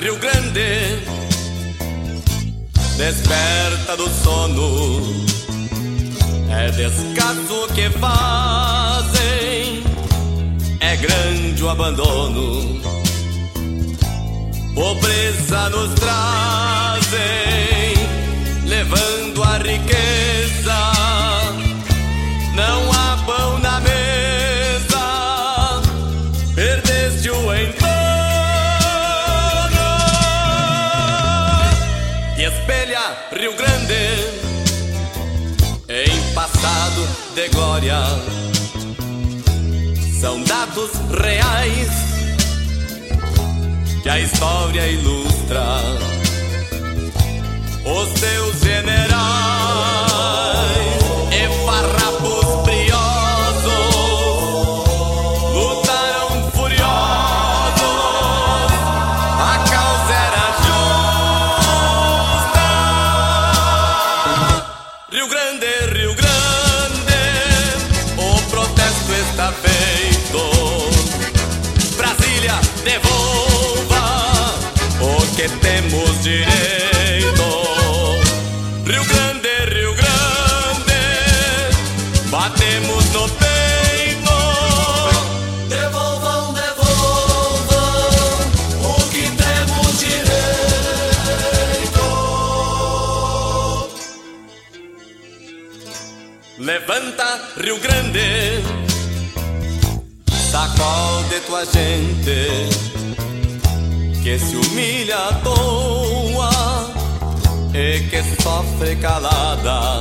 Rio Grande, desperta do sono, é descaso que fazem, é grande o abandono, pobreza nos trazem, levando a riqueza, não há pão na mesa, perdeste o entorno e espelha Rio Grande em passado de glória. São dados reais que a história ilustra. Os teus generais e farrapos briosos lutaram furiosos, a causa era justa. Rio Grande, Rio Grande, o protesto está feito. Brasília, devolva o que temos direito. Batemos no peito. Devolvam, devolvam o que temos direito. Levanta, Rio Grande, sacode tua gente que se humilha à toa e que sofre calada.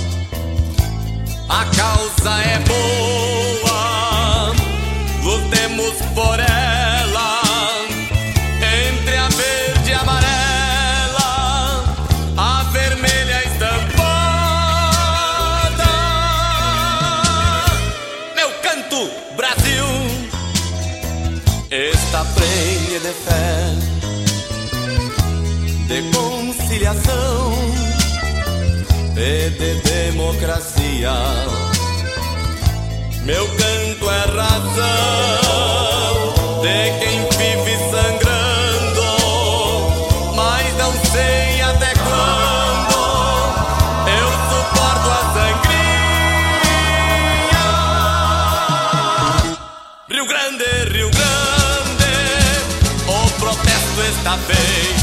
A causa é boa, lutemos por ela, entre a verde e a amarela, a vermelha estampada. Meu canto, Brasil, está prenhe de fé, de conciliação e de democracia. Meu canto é razão de quem vive sangrando, mas não sei até quando eu suporto a sangria. Rio Grande, Rio Grande, o protesto está feito.